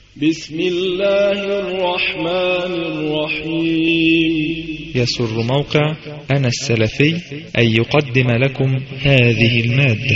بسم الله الرحمن الرحيم. يسر موقع أنا السلفي أن يقدم لكم هذه المادة.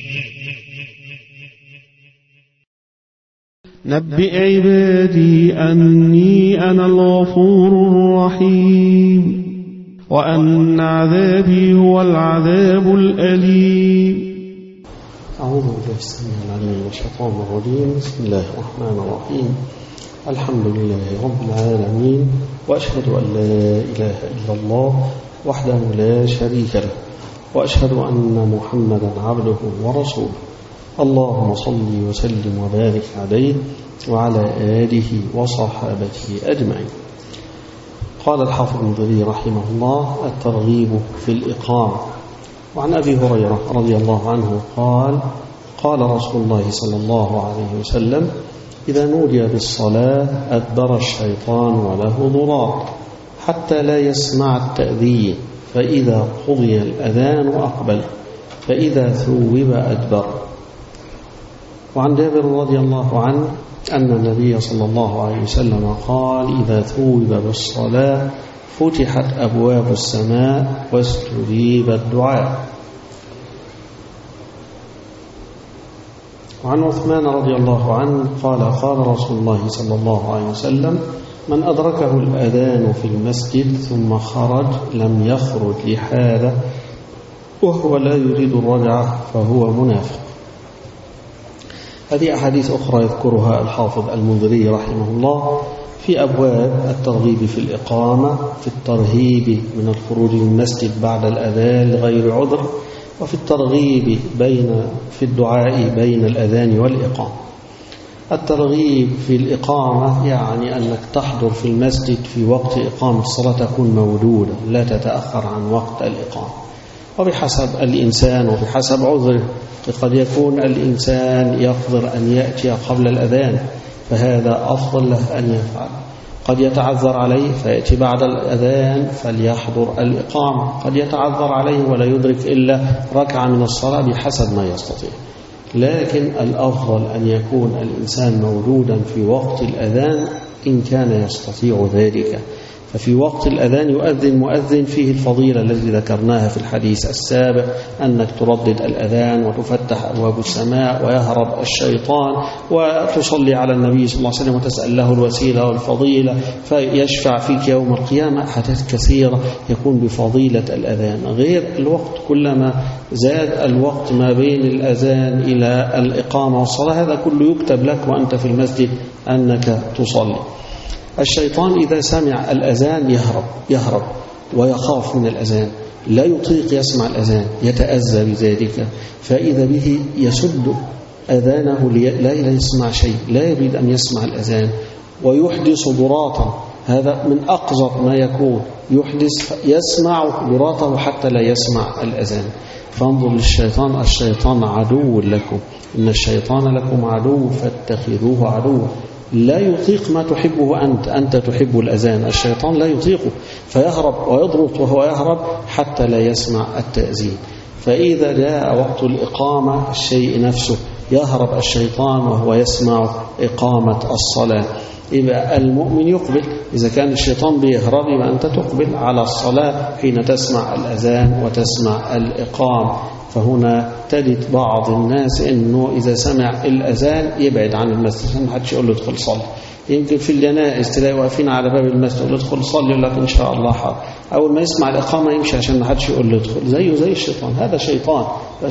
نبئ عبادي أني أنا الغفور الرحيم وأن عذابي هو العذاب الأليم. أعوذ بالله السميع العليم من الشيطان الرجيم. بسم الله الرحمن الرحيم. الحمد لله رب العالمين، وأشهد أن لا إله إلا الله وحده لا شريك له، وأشهد أن محمدا عبده ورسوله. اللهم صل وسلم وبارك عليه وعلى آله وصحابته أجمعين. قال الحافظ المنذري رحمه الله: الترغيب في الإقامة. وعن أبي هريرة رضي الله عنه قال: قال رسول الله صلى الله عليه وسلم: إذا نودي بالصلاة أدبر الشيطان وله ضرار حتى لا يسمع التأذين، فإذا قضي الأذان أقبل، فإذا ثوب أدبر. وعن جابر رضي الله عنه أن النبي صلى الله عليه وسلم قال: إذا ثوب بالصلاة فتحت أبواب السماء واستجيب الدعاء. وعن عثمان رضي الله عنه قال: قال رسول الله صلى الله عليه وسلم: من أدركه الأذان في المسجد ثم خرج لم يخرج لحاجة وهو لا يريد الرجعة فهو منافق. هذه أحاديث أخرى يذكرها الحافظ المنذري رحمه الله في أبواب الترغيب في الإقامة، في الترهيب من الخروج من المسجد بعد الأذان لغير عذر، وفي الترغيب في الدعاء بين الأذان والإقامة. الترغيب في الإقامة يعني أنك تحضر في المسجد في وقت إقامة الصلاة، تكون موجودة لا تتأخر عن وقت الإقامة، وبحسب الإنسان وبحسب عذره. قد يكون الإنسان يقدر أن يأتي قبل الأذان، فهذا أفضل له أن يفعل. قد يتعذر عليه فيأتي بعد الأذان فليحضر الإقامة. قد يتعذر عليه ولا يدرك إلا ركعة من الصلاة بحسب ما يستطيع. لكن الأفضل أن يكون الإنسان موجودا في وقت الأذان إن كان يستطيع ذلك. ففي وقت الأذان يؤذن مؤذن فيه الفضيلة التي ذكرناها في الحديث السابق، أنك تردد الأذان وتفتح أبواب السماء ويهرب الشيطان، وتصلي على النبي صلى الله عليه وسلم وتسأل له الوسيلة والفضيلة فيشفع فيك يوم القيامة. حدث كثيرة يكون بفضيلة الأذان، غير الوقت. كلما زاد الوقت ما بين الأذان إلى الإقامة والصلاة هذا كله يكتب لك وأنت في المسجد أنك تصلي. الشيطان إذا سمع الأذان يهرب ويخاف من الأذان، لا يطيق يسمع الأذان، يتأذى بذلك، فإذا به يسد أذانه لا يسمع شيء، لا يريد أن يسمع الأذان، ويحدث ضراطا. هذا من أقذر ما يكون، يحدث يسمع ضراطه حتى لا يسمع الأذان. فانظر للشيطان، الشيطان عدو لكم، إن الشيطان لكم عدو فاتخذوه عدوا. لا يطيق ما تحبه أنت تحب الأذان، الشيطان لا يطيقه، فيهرب ويضرط وهو يهرب حتى لا يسمع التأذين. فإذا جاء وقت الإقامة الشيء نفسه يهرب الشيطان وهو يسمع إقامة الصلاة. يبقى المؤمن يقبل، إذا كان الشيطان بيهرب يبقى أنت تقبل على الصلاة حين تسمع الأذان وتسمع الإقامة. فهنا تجد بعض الناس إنه إذا سمع الأذان يبعد عن المسجد عشان ما حدش يقول له ادخل صلي. يمكن في الجنائز تلاقي واقفين على باب المسجد يقول له ادخل صلي، يقول لك إن شاء الله حاضر. أول ما يسمع الإقامة يمشي عشان ما حدش يقول له ادخل. زيه زي الشيطان، هذا شيطان.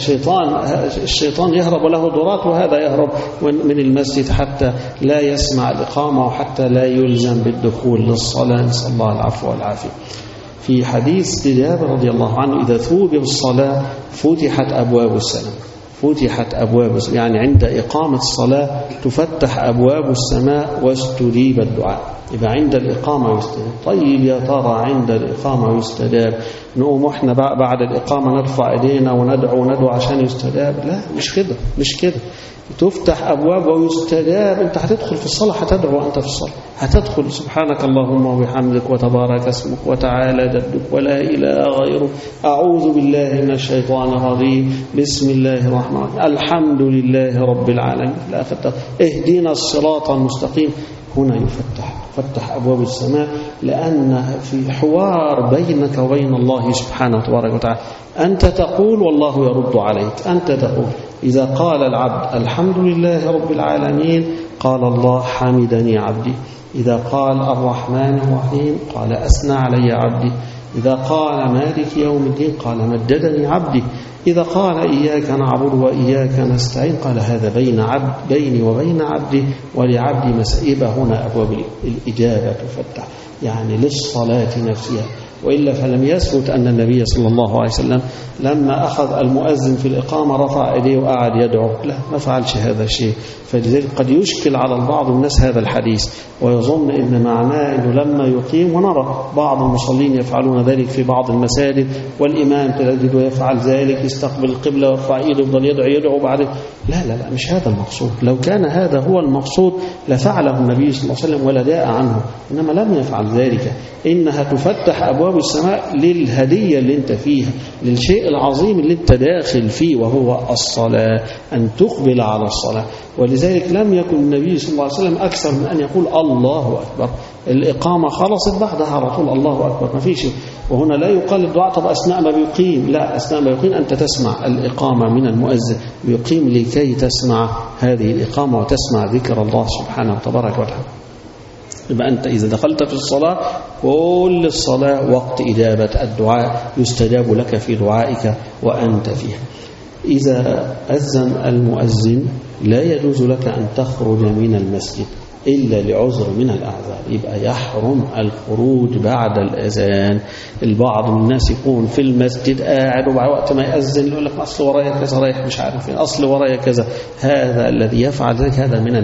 الشيطان يهرب له ضرات، وهذا يهرب من المسجد حتى لا يسمع الإقامة وحتى لا يلزم بالدخول للصلاة. نسأل الله العفو والعافية. في حديث جابر رضي الله عنه: إذا ثوب بالصلاة فتحت أبواب السماء. فتحت أبواب السماء يعني عند إقامة الصلاة تفتح أبواب السماء واستجيب الدعاء. يبقى عند الإقامة يستجاب. طيب يا ترى عند الإقامة يستجاب نقوم احنا بعد الإقامة نرفع ايدينا وندعو عشان يستجاب؟ لا، مش كده. تفتح أبواب ويستجاب. أنت هتدخل في الصلاة هتدعو أنت في الصلاة، هتدخل سبحانك اللهم وبحمدك وتبارك اسمك وتعالى جدك ولا إله غيرك، أعوذ بالله من الشيطان الرجيم، بسم الله الرحمن الرحيم، الحمد لله رب العالمين، لا فتح اهدنا الصراط المستقيم. هنا فتح أبواب السماء، لأن في حوار بينك وبين الله سبحانه وتبارك وتعالى. أنت تقول والله يرد عليك. أنت تقول إذا قال العبد الحمد لله رب العالمين قال الله حمدني عبدي. إذا قال الرحمن الرحيم قال أثنى علي عبدي. إذا قال مالك يوم الدين قال مجدني عبدي. إذا قال إياك نعبد وإياك نستعين قال هذا بيني وبين عبدي ولعبدي مسائب. هنا أبواب الإجابة تفتح يعني للصلاة نفسها. وإلا فلم يثبت أن النبي صلى الله عليه وسلم لما أخذ المؤذن في الإقامة رفع يديه وقعد يدعو، لا، ما فعلش هذا الشيء. فلذلك قد يشكل على البعض الناس هذا الحديث ويظن إن معناه أنه لما يقيم، ونرى بعض المصلين يفعلون ذلك في بعض المساجد، والإمام تجده يفعل ذلك، يستقبل القبلة ويرفع إيده يفضل يدعو بعد. لا، مش هذا المقصود. لو كان هذا هو المقصود لفعله النبي صلى الله عليه وسلم ولا داء عنه، إنما لم يفعل ذلك. إنها تفتح أبواب السماء للهدية اللي انت فيها، للشيء العظيم اللي انت داخل فيه، وهو الصلاة، أن تقبل على الصلاة. ولذلك لم يكن النبي صلى الله عليه وسلم أكثر من أن يقول الله أكبر. الإقامة خلصت بعدها على طول الله أكبر، ما فيش. وهنا لا يقال الدعاء طب أثناء ما بيقيم، لا، أثناء ما يقيم أنت تسمع الإقامة من المؤذن، بيقيم لكي تسمع هذه الإقامة وتسمع ذكر الله سبحانه وتبارك وتعالى. يبقى أنت إذا دخلت في الصلاة، كل الصلاة وقت إجابة الدعاء، يستجاب لك في دعائك وأنت فيها. إذا أذن المؤذن لا يجوز لك أن تخرج من المسجد إلا لعذر من الأعذار. يبقى يحرم الخروج بعد الأذان. البعض من الناس يكون في المسجد قاعد وبعد وقت ما يأذن يقول لك أصل ورايا كذا، رايح مش عارف فين، أصل ورايا كذا. هذا الذي يفعل ذلك هذا من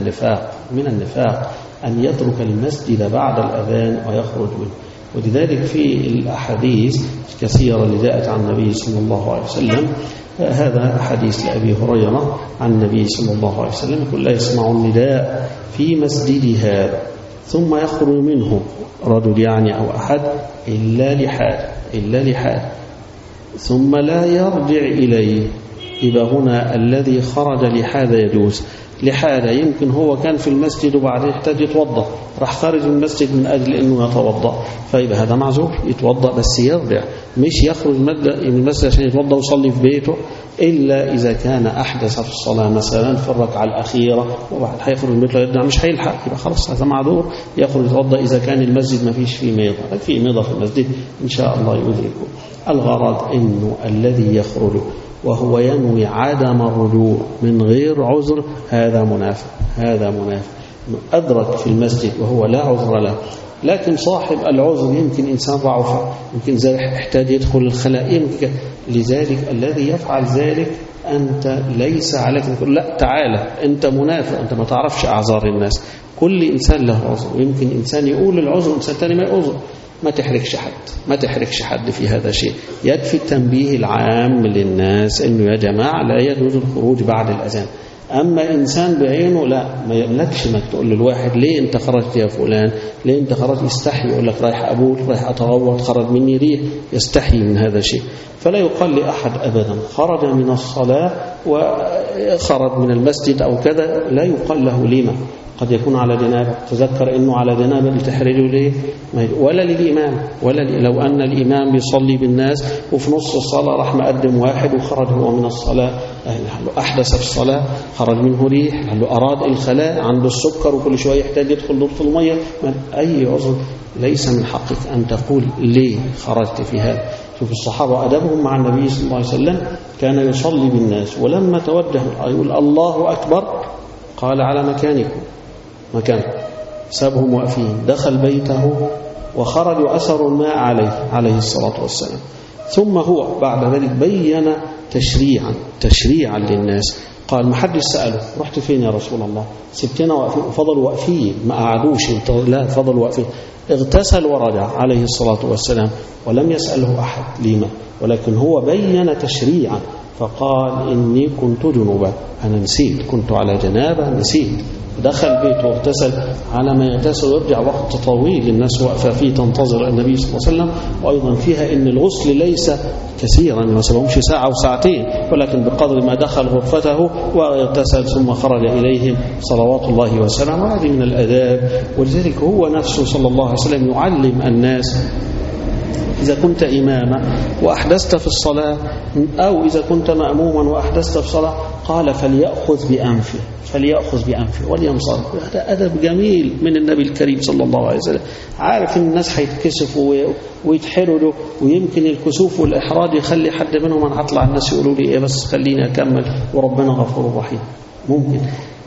النفاق أن يترك المسجد بعد الأذان ويخرج منه. ولذلك في الأحاديث كثيرة اللي جاءت عن النبي صلى الله عليه وسلم، هذا حديث لأبي هريرة عن النبي صلى الله عليه وسلم يقول لا يسمع النداء في مسجد هذا ثم يخرج منه رجل يعني أو أحد إلا لحاجة ثم لا يرجع إليه. يبقى هنا الذي خرج لحاجة يجوز. لحاجة يمكن هو كان في المسجد وبعدين يحتاج يتوضأ، راح خارج من المسجد من أجل أنه يتوضأ، فيبقى هذا معذور، يتوضأ بس يرجع، مش يخرج من المسجد عشان يتوضأ ويصلي في بيته، إلا إذا كان أحدث في الصلاة مثلا في الركعة الأخيرة وبعد هيخرج من بيته يرجع مش هيلحق، يبقى خلاص هذا معذور، يخرج يتوضأ. إذا كان المسجد ما فيش فيه ميضة، في ميضة في المسجد إن شاء الله يدركه. الغرض إنه الذي يخرج وهو ينوي عدم الرجوع من غير عذر هذا منافق. أدرك في المسجد وهو لا عذر له. لكن صاحب العذر يمكن إنسان ضعف، يمكن زي احتاج يدخل الخلاء، يمكن. لذلك الذي يفعل ذلك أنت ليس عليك تقول لا تعالى أنت منافق، أنت ما تعرفش أعذار الناس. كل إنسان له عذر، ويمكن إنسان يقول العذر وإنسان ثاني ما يعذر. ما تحركش حد في هذا الشيء. يكفي التنبيه العام للناس انه يا جماعه لا يجوز الخروج بعد الاذان. اما انسان بعينه لا، ما يملكش انك تقول للواحد ليه انت خرجت يا فلان، ليه انت خرجت، يستحي يقول لك رايح ابول، رايح اتغوط، خرج مني ريح، يستحي من هذا الشيء. فلا يقال لاحد ابدا خرج من الصلاه وخرج من المسجد او كذا، لا يقال له لما، قد يكون على جنابه، تذكر انه على جنابه بتحرجه ليه، ولا للامام، لو ان الامام بيصلي بالناس وفي نص الصلاه راح مقدم واحد وخرج هو من الصلاه، احدث في الصلاه، خرج منه ريح، اراد الخلاء، عنده السكر وكل شويه يحتاج يدخل دورة الميه، اي عذر ليس من حقك ان تقول ليه خرجت في هذا. شوف الصحابه ادبهم مع النبي صلى الله عليه وسلم، كان يصلي بالناس ولما توجه يقول الله اكبر قال على مكانكم، سابهم واقفين، دخل بيته وخرج وأثروا الماء عليه الصلاة والسلام. ثم هو بعد ذلك بين تشريعا للناس. قال ما حدش سأله رحت فين يا رسول الله؟ سبتنا واقفين؟ فضلوا واقفين ما قعدوش، لا فضلوا واقفين. اغتسل ورجع عليه الصلاة والسلام ولم يسأله أحد لما، ولكن هو بين تشريعا فقال إني كنت جنوبا، أنا نسيت، كنت على جنابة نسيت. دخل بيته واغتسل. على ما يغتسل ويرجع وقت طويل الناس واقفة فيه تنتظر النبي صلى الله عليه وسلم. وأيضا فيها إن الغسل ليس كثيرا، ما سبهمش ساعة وساعتين، ولكن بقدر ما دخل غرفته واغتسل ثم خرج إليهم صلوات الله وسلامه. هذه من الآداب. ولذلك هو نفسه صلى الله عليه وسلم يعلم الناس إذا كنت إماما وأحدثت في الصلاة أو إذا كنت مأموما وأحدثت في الصلاة قال فليأخذ بأنفه ولينصرف. هذا أدب جميل من النبي الكريم صلى الله عليه وسلم. عارف إن الناس هيتكسفوا ويتحرجوا، ويمكن الكسوف والإحراج يخلي حد منهم أنا هطلع الناس يقولوا لي إيه بس خليني أكمل وربنا غفور رحيم، ممكن.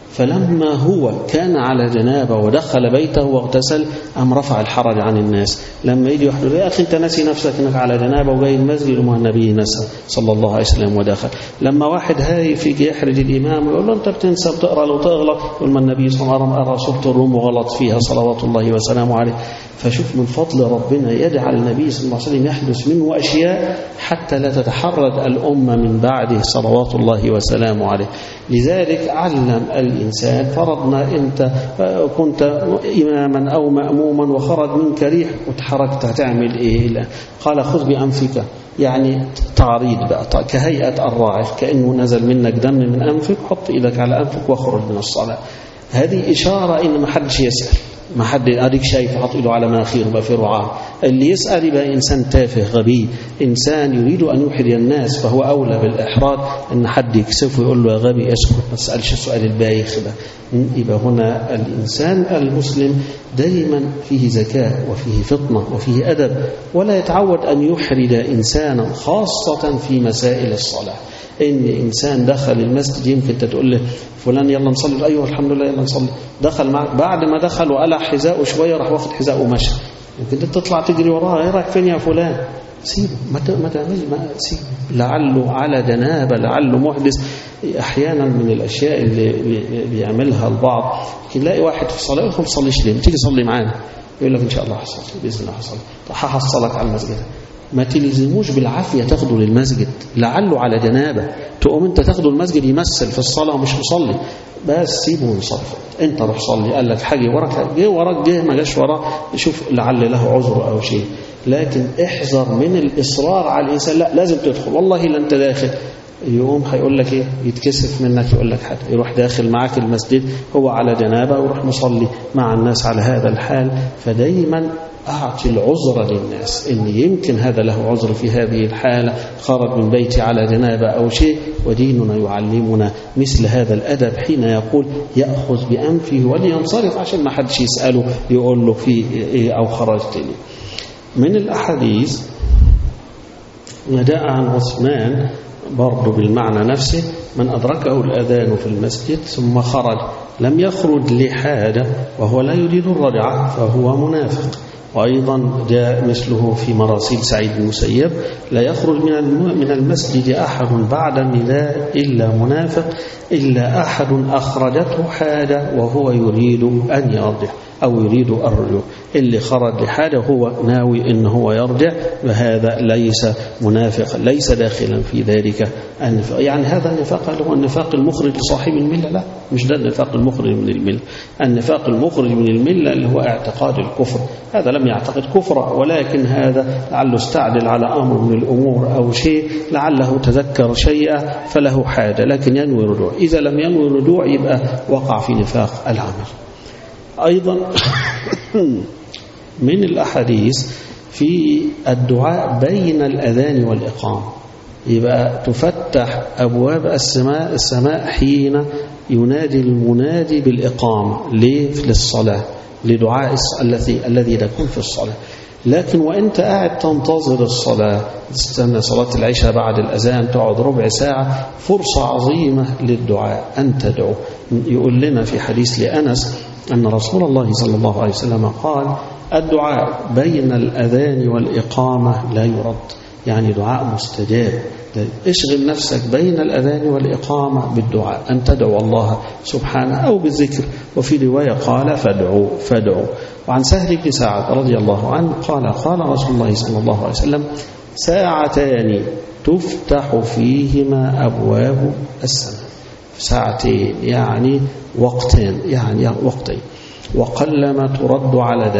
فلما هو كان على جنابه ودخل بيته واغتسل أم رفع الحرج عن الناس. لما يجي يحدث يا أخي أنت ناسي نفسك أنك على جنابه وجاي المسجد وما النبي نسى صلى الله عليه وسلم ودخل. لما واحد هايف يجي يحرج الإمام ويقول له أنت بتنسى بتقرأ لو تغلط، يقول ما النبي صلى الله عليه وسلم قرأ سورة الروم وغلط فيها صلوات الله وسلامه عليه. فشوف من فضل ربنا يجعل النبي صلى الله عليه وسلم يحدث منه أشياء حتى لا تتحرج الأمة من بعده صلوات الله وسلامه عليه. لذلك علم الإنسان، فرضنا أنت كنت إماما أو مأموما وخرج منك ريح وتحركت هتعمل إيه؟ قال خذ بأنفك، يعني تعريض بقى كهيئة الراعي، كأنه نزل منك دم من أنفك، حط إيدك على أنفك واخرج من الصلاة. هذه إشارة إن ما حدش يسأل، ما حد أديك شايف حط إيده على مناخيره بقى في رعاه. اللي يسأل يبقى إنسان تافه غبي، إنسان يريد أن يحرج الناس، فهو أولى بالإحراج إن حد يكسفه يقول له يا غبي اسكت ما تسألش السؤال البايخ ده. يبقى هنا الإنسان المسلم دائما فيه ذكاء وفيه فطنة وفيه أدب، ولا يتعود أن يحرج إنسانا خاصة في مسائل الصلاة. إن إنسان دخل المسجد يمكن تقول له فلان يلا نصلي، أيوه الحمد لله يلا نصلي، دخل معك، بعد ما دخل وقلع حذاءه شوية راح واخد حذاءه ومشى، يمكن تطلع تجري وراه ايه رايك فين يا فلان؟ سيبه، ما تعملش، ما سيبه، لعله على جنابه، لعله محدث. احيانا من الاشياء اللي بيعملها البعض تلاقي واحد في الصلاه يقول ما تصليش ليه؟ تيجي تصلي معانا، يقول لك ان شاء الله هصلي باذن الله هصلي، هحصلك على المسجد. ما تلزموش بالعافيه تاخده للمسجد، لعله على جنابه، تقوم انت تاخده المسجد يمثل في الصلاه ومش مصلي، بس سيبه ويصرف. انت روح صلي، قال لك حاجه وراك، جه وراك، جه ما جاش وراه، شوف لعل له عذر او شيء. لكن احذر من الاصرار على الانسان، لا لازم تدخل، والله لا انت داخل، يقوم هيقول لك ايه، يتكسف منك، يقول لك حاجه، يروح داخل معاك المسجد هو على جنابه ويروح مصلي مع الناس على هذا الحال. فدايما أعطي العذر للناس، إن يمكن هذا له عذر في هذه الحالة، خرج من بيتي على جنابة أو شيء، وديننا يعلمنا مثل هذا الأدب حين يقول يأخذ بأنفه ولينصرف، عشان ما حدش يسأله يقول له في إيه أو خرجت لي. من الأحاديث ما جاء عن عثمان برضو بالمعنى نفسه، من أدركه الأذان في المسجد ثم خرج لم يخرج لحاجة وهو لا يريد الرجعة فهو منافق. وأيضا جاء مثله في مراسيل سعيد بن المسيب، لا يخرج من المسجد أحد بعد النداء إلا منافق، إلا أحد أخرجته حاجة وهو يريد أن يرجع أو يريد الرجوع. اللي خرج لحاجة هو ناوي إن هو يرجع، وهذا ليس منافق، ليس داخلا في ذلك النفاق. يعني هذا النفاق هو النفاق المخرج لصاحب الملة؟ لا، مش ده النفاق المخرج من الملة. النفاق المخرج من الملة اللي هو اعتقاد الكفر، هذا لم يعتقد كفرا، ولكن هذا لعله استعجل على أمر من الأمور أو شيء، لعله تذكر شيئا فله حاجة، لكن ينوي الرجوع. إذا لم ينوي الرجوع يبقى وقع في نفاق العمل. أيضا من الأحاديث في الدعاء بين الأذان والإقامة، يبقى تفتح أبواب السماء حين ينادي المنادي بالإقامة للصلاة، لدعاء الذي يكون في الصلاة. لكن وانت قاعد تنتظر الصلاة، تستنى صلاة العشاء بعد الأذان تقعد ربع ساعة، فرصة عظيمة للدعاء أن تدعو. يقول لنا في حديث لأنس أن رسول الله صلى الله عليه وسلم قال الدعاء بين الأذان والإقامة لا يرد. يعني دعاء مستجاب. اشغل نفسك بين الأذان والإقامة بالدعاء، أن تدعو الله سبحانه أو بالذكر. وفي رواية قال فادعوا. وعن سهل بن سعد رضي الله عنه قال رسول الله صلى الله عليه وسلم: ساعتان تفتح فيهما أبواب السماء. ساعتين يعني وقتين، وقلما ترد على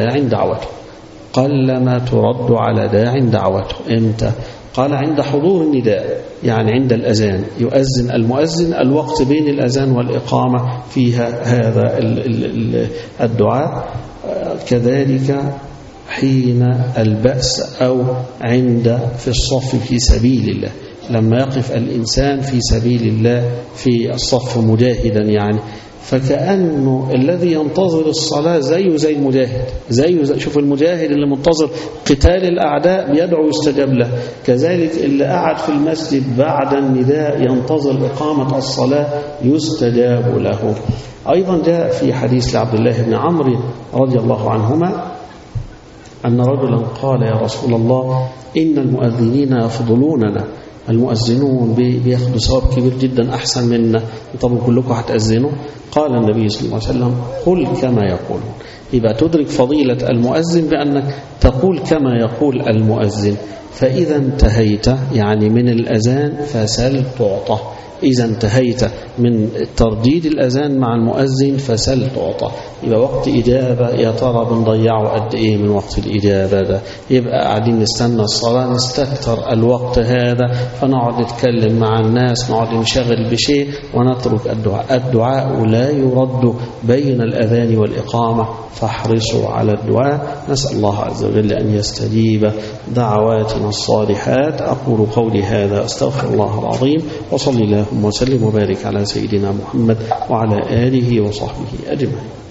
داع دعوته. إمتى؟ قال: عند حضور النداء، يعني عند الأذان، يؤذن المؤذن، الوقت بين الأذان والإقامة فيها هذا الدعاء. كذلك حين البأس أو في الصف في سبيل الله، لما يقف الإنسان في سبيل الله في الصف مجاهدا، يعني فكأنه الذي ينتظر الصلاة زي المجاهد، شوف المجاهد اللي منتظر قتال الأعداء بيدعو يستجاب له، كذلك اللي قعد في المسجد بعد النداء ينتظر إقامة الصلاة يستجاب له. أيضا جاء في حديث لعبد الله بن عمرو رضي الله عنهما أن رجلا قال: يا رسول الله، إن المؤذنين يفضلوننا، المؤذنون بياخدوا ثواب كبير جدا أحسن منا، طب كلكم هتأذنوا؟ قال النبي صلى الله عليه وسلم: قل كما يقولون. يبقى تدرك فضيلة المؤذن بأنك تقول كما يقول المؤذن. فإذا انتهيت يعني من الأذان فسل تعطى، إذا انتهيت من ترديد الأذان مع المؤذن فسل تعطى. يبقى وقت إجابة يا ترى بنضيعه قد إيه من وقت الإجابة ده؟ يبقى قاعدين نستنى الصلاة، نستكتر الوقت هذا، فنقعد نتكلم مع الناس، نقعد نشغل بشيء ونترك الدعاء. الدعاء لا يرد بين الأذان والإقامة، فاحرصوا على الدعاء. نسأل الله عز وجل أن يستجيب دعواتنا الصالحات. أقول قولي هذا، أستغفر الله العظيم، وصلي اللهم وسلم وبارك على سيدنا محمد وعلى آله وصحبه أجمعين.